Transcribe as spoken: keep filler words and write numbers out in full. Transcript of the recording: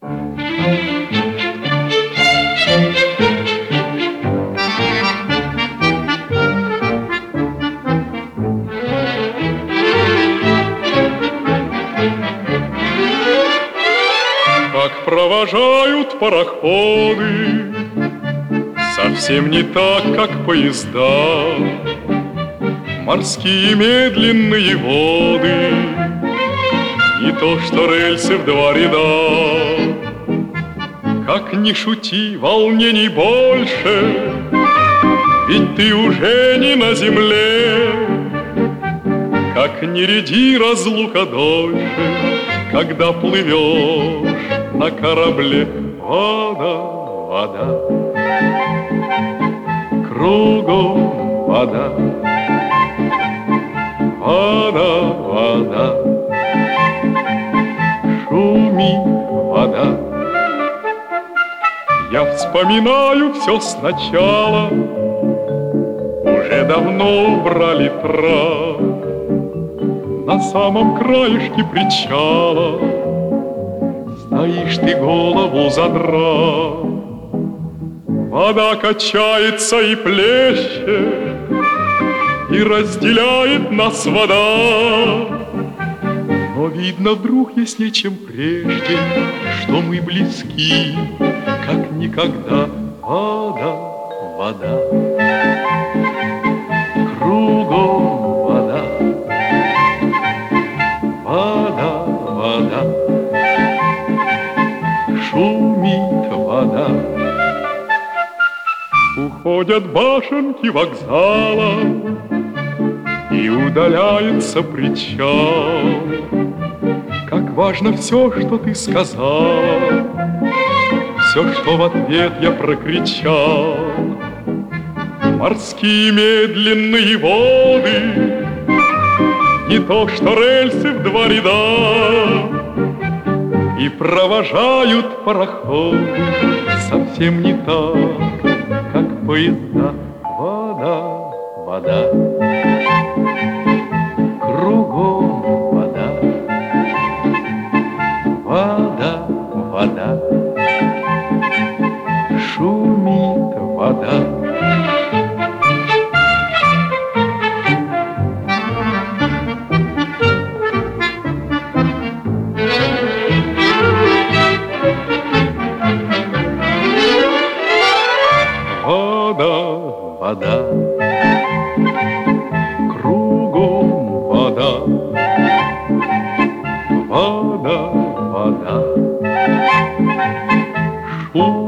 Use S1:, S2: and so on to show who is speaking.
S1: Как провожают пароходы, совсем не так, как поезда. Морские медленные воды, не то что рельсы в два ряда. Как ни шути, волнений больше, ведь ты уже не на земле. Как ни ряди разлука дольше, когда плывешь на корабле. Вода, вода, кругом вода, вода, вода, шумит вода. Я вспоминаю все сначала, уже давно убрали трап. На самом краешке причала стоишь ты, голову задрав. Вода качается и плещет, и разделяет нас вода. Но видно вдруг, если чем прежде, что мы близки, как никогда. Вода, вода, кругом вода, вода, вода, шумит вода. Уходят башенки вокзала, и удаляется причал. Как важно все, что ты сказал, все, что в ответ я прокричал. Морские медленные воды, не то что рельсы в два ряда. И провожают пароходы совсем не так, как поезда. Вода, вода, кругом вода, вода, вода, шумит вода. Вода, вода, кругом вода, вода, вода, шум.